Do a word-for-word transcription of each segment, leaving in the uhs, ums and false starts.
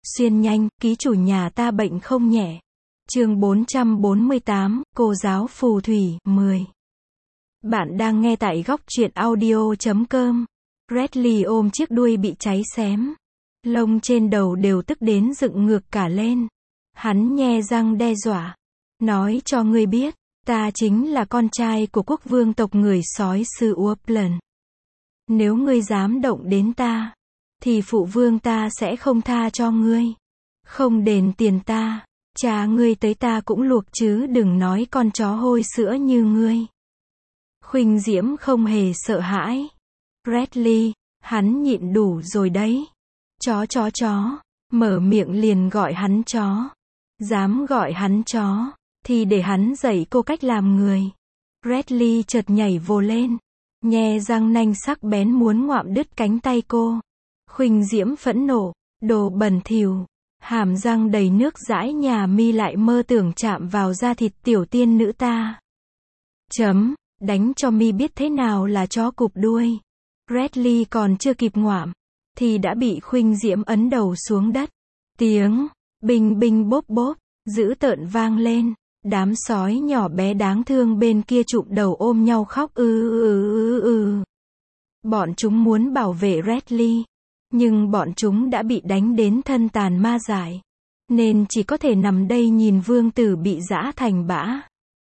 Xuyên nhanh, ký chủ nhà ta bệnh không nhẹ. Chương bốn trăm bốn mươi tám, cô giáo phù thủy, mười. Bạn đang nghe tại góc truyện audio chấm com. Bradley ôm chiếc đuôi bị cháy xém. Lông trên đầu đều tức đến dựng ngược cả lên. Hắn nhe răng đe dọa. Nói cho ngươi biết, ta chính là con trai của quốc vương tộc người sói xứ Upland. Nếu ngươi dám động đến ta, thì phụ vương ta sẽ không tha cho ngươi. Không đền tiền ta, cha ngươi tới ta cũng luộc chứ đừng nói con chó hôi sữa như ngươi. Khuynh Diễm không hề sợ hãi. Bradley, hắn nhịn đủ rồi đấy. Chó chó chó, mở miệng liền gọi hắn chó. Dám gọi hắn chó, thì để hắn dạy cô cách làm người. Bradley chợt nhảy vồ lên, nhe răng nanh sắc bén muốn ngoạm đứt cánh tay cô. Khuynh Diễm phẫn nộ, đồ bẩn thỉu, hàm răng đầy nước dãi nhà mi lại mơ tưởng chạm vào da thịt tiểu tiên nữ ta. Chấm, đánh cho mi biết thế nào là chó cụp đuôi. Bradley còn chưa kịp ngoạm, thì đã bị Khuynh Diễm ấn đầu xuống đất. Tiếng binh binh bốp bốp dữ tợn vang lên. Đám sói nhỏ bé đáng thương bên kia chụm đầu ôm nhau khóc ư ư ư ư. Bọn chúng muốn bảo vệ Bradley, nhưng bọn chúng đã bị đánh đến thân tàn ma dại, nên chỉ có thể nằm đây nhìn vương tử bị giã thành bã.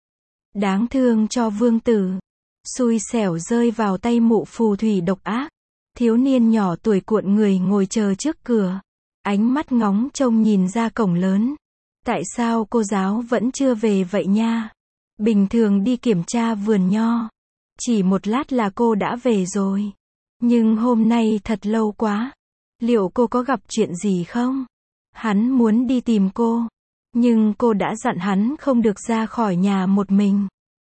Đáng thương cho vương tử, xui xẻo rơi vào tay mụ phù thủy độc ác. Thiếu niên nhỏ tuổi cuộn người ngồi chờ trước cửa, ánh mắt ngóng trông nhìn ra cổng lớn. Tại sao cô giáo vẫn chưa về vậy nha? Bình thường đi kiểm tra vườn nho, chỉ một lát là cô đã về rồi. Nhưng hôm nay thật lâu quá. Liệu cô có gặp chuyện gì không? Hắn muốn đi tìm cô, nhưng cô đã dặn hắn không được ra khỏi nhà một mình.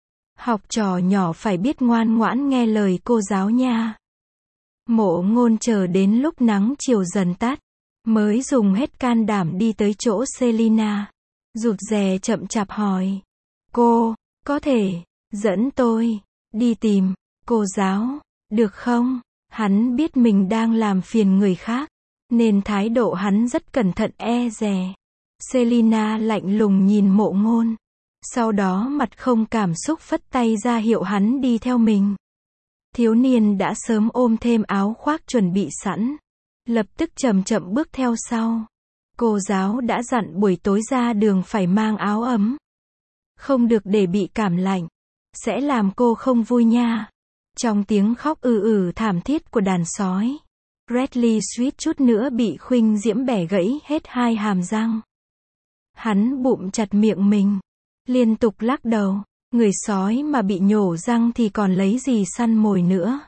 Học trò nhỏ phải biết ngoan ngoãn nghe lời cô giáo nha. Mộ Ngôn chờ đến lúc nắng chiều dần tắt, mới dùng hết can đảm đi tới chỗ Selina. Rụt rè chậm chạp hỏi. Cô, có thể dẫn tôi đi tìm cô giáo, được không? Hắn biết mình đang làm phiền người khác, nên thái độ hắn rất cẩn thận e dè. Selina lạnh lùng nhìn Mộ Ngôn, sau đó mặt không cảm xúc phất tay ra hiệu hắn đi theo mình. Thiếu niên đã sớm ôm thêm áo khoác chuẩn bị sẵn, lập tức chậm chậm bước theo sau. Cô giáo đã dặn buổi tối ra đường phải mang áo ấm, không được để bị cảm lạnh, sẽ làm cô không vui nha. Trong tiếng khóc ừ ừ thảm thiết của đàn sói, Bradley suýt chút nữa bị Khuynh Diễm bẻ gãy hết hai hàm răng. Hắn bụm chặt miệng mình, liên tục lắc đầu. Người sói mà bị nhổ răng thì còn lấy gì săn mồi nữa?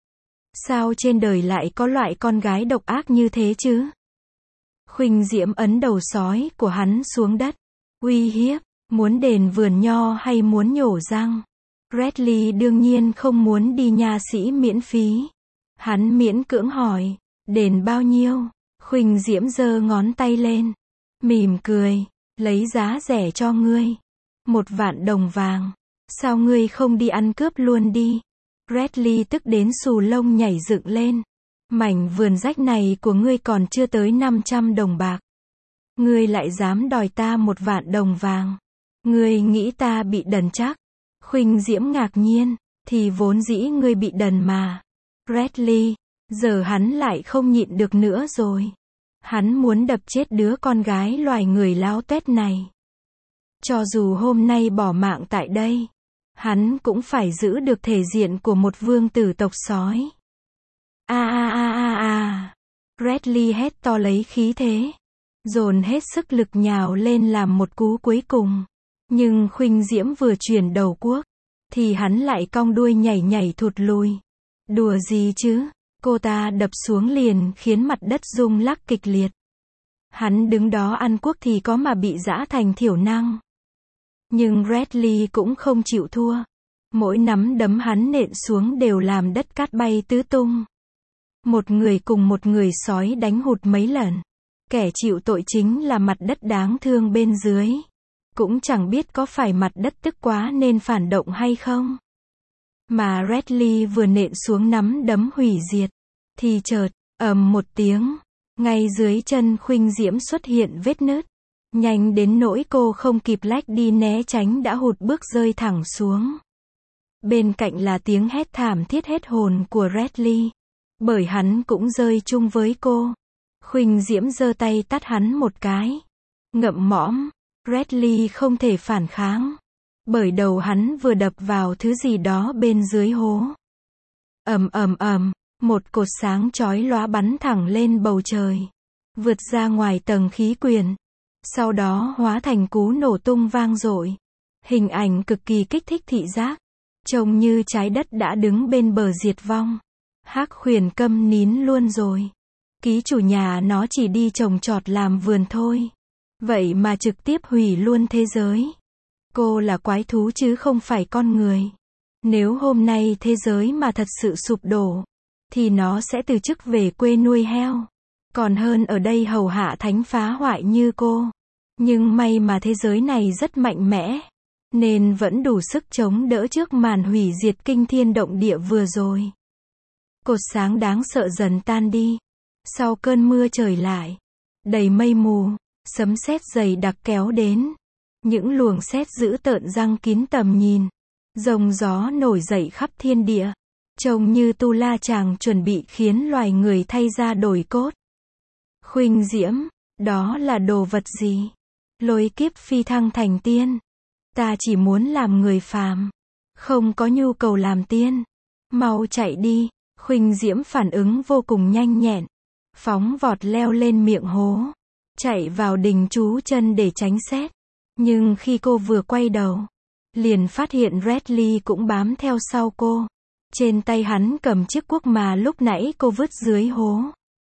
Sao trên đời lại có loại con gái độc ác như thế chứ? Khuynh Diễm ấn đầu sói của hắn xuống đất, uy hiếp, muốn đền vườn nho hay muốn nhổ răng? Bradley đương nhiên không muốn đi nha sĩ miễn phí. Hắn miễn cưỡng hỏi, đền bao nhiêu? Khuynh Diễm giơ ngón tay lên, mỉm cười, lấy giá rẻ cho ngươi. Một vạn đồng vàng. Sao ngươi không đi ăn cướp luôn đi? Bradley tức đến xù lông nhảy dựng lên. Mảnh vườn rách này của ngươi còn chưa tới năm trăm đồng bạc. Ngươi lại dám đòi ta một vạn đồng vàng. Ngươi nghĩ ta bị đần chắc? Khuynh Diễm ngạc nhiên, thì vốn dĩ ngươi bị đần mà. Bradley, giờ hắn lại không nhịn được nữa rồi. Hắn muốn đập chết đứa con gái loài người láo tuét này. Cho dù hôm nay bỏ mạng tại đây, hắn cũng phải giữ được thể diện của một vương tử tộc sói. A a a a a. Bradley hét to lấy khí thế, dồn hết sức lực nhào lên làm một cú cuối cùng. Nhưng Khuynh Diễm vừa chuyển đầu cuốc, thì hắn lại cong đuôi nhảy nhảy thụt lùi. Đùa gì chứ? Cô ta đập xuống liền khiến mặt đất rung lắc kịch liệt. Hắn đứng đó ăn cuốc thì có mà bị giã thành thiểu năng. Nhưng Bradley cũng không chịu thua. Mỗi nắm đấm hắn nện xuống đều làm đất cát bay tứ tung. Một người cùng một người sói đánh hụt mấy lần. Kẻ chịu tội chính là mặt đất đáng thương bên dưới. Cũng chẳng biết có phải mặt đất tức quá nên phản động hay không. Mà Bradley vừa nện xuống nắm đấm hủy diệt, thì chợt, ầm một tiếng, Ngay dưới chân Khuynh Diễm xuất hiện vết nứt. Nhanh đến nỗi cô không kịp lách đi né tránh đã hụt bước rơi thẳng xuống. Bên cạnh là tiếng hét thảm thiết hết hồn của Redley. Bởi hắn cũng rơi chung với cô. Khuynh Diễm giơ tay tát hắn một cái. Ngậm mõm. Redley không thể phản kháng. Bởi đầu hắn vừa đập vào thứ gì đó bên dưới hố. Ầm ầm ầm, một cột sáng chói lóa bắn thẳng lên bầu trời. Vượt ra ngoài tầng khí quyển. Sau đó hóa thành cú nổ tung vang dội. Hình ảnh cực kỳ kích thích thị giác. Trông như trái đất đã đứng bên bờ diệt vong. Hắc Huyền câm nín luôn rồi. Ký chủ nhà nó chỉ đi trồng trọt làm vườn thôi. Vậy mà trực tiếp hủy luôn thế giới. Cô là quái thú chứ không phải con người. Nếu hôm nay thế giới mà thật sự sụp đổ, thì nó sẽ từ chức về quê nuôi heo. Còn hơn ở đây hầu hạ thánh phá hoại như cô. Nhưng may mà thế giới này rất mạnh mẽ. Nên vẫn đủ sức chống đỡ trước màn hủy diệt kinh thiên động địa vừa rồi. Cột sáng đáng sợ dần tan đi. Sau cơn mưa trời lại. Đầy mây mù. Sấm sét dày đặc kéo đến. Những luồng sét dữ tợn giăng kín tầm nhìn. Rồng gió nổi dậy khắp thiên địa. Trông như Tu La Chàng chuẩn bị khiến loài người thay da đổi cốt. Khuynh Diễm, đó là đồ vật gì? Lôi kiếp phi thăng thành tiên. Ta chỉ muốn làm người phàm. Không có nhu cầu làm tiên. Mau chạy đi. Khuynh Diễm phản ứng vô cùng nhanh nhẹn. Phóng vọt leo lên miệng hố. Chạy vào đình chú chân để tránh sét. Nhưng khi cô vừa quay đầu, liền phát hiện Redley cũng bám theo sau cô. Trên tay hắn cầm chiếc cuốc mà lúc nãy cô vứt dưới hố.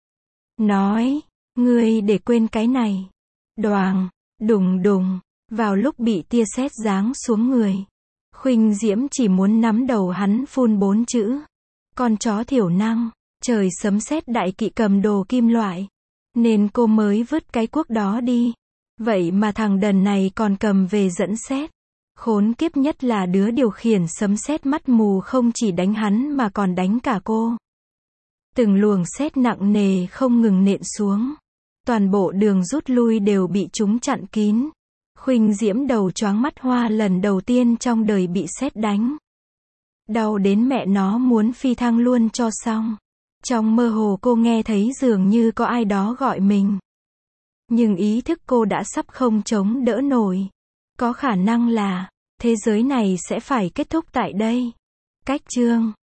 Nói, ngươi để quên cái này. Đoàng, đùng đùng, vào lúc bị tia sét giáng xuống người. Khuynh Diễm chỉ muốn nắm đầu hắn phun bốn chữ. Con chó thiểu năng, trời sấm sét đại kỵ cầm đồ kim loại. Nên cô mới vứt cái cuốc đó đi. Vậy mà thằng đần này còn cầm về dẫn sét. Khốn kiếp nhất là đứa điều khiển sấm sét mắt mù không chỉ đánh hắn mà còn đánh cả cô. Từng luồng sét nặng nề không ngừng nện xuống. Toàn bộ đường rút lui đều bị chúng chặn kín. Khuynh Diễm đầu choáng mắt hoa lần đầu tiên trong đời bị sét đánh. Đau đến mẹ nó muốn phi thăng luôn cho xong. Trong mơ hồ cô nghe thấy dường như có ai đó gọi mình. Nhưng ý thức cô đã sắp không chống đỡ nổi. Có khả năng là, thế giới này sẽ phải kết thúc tại đây. Cách chương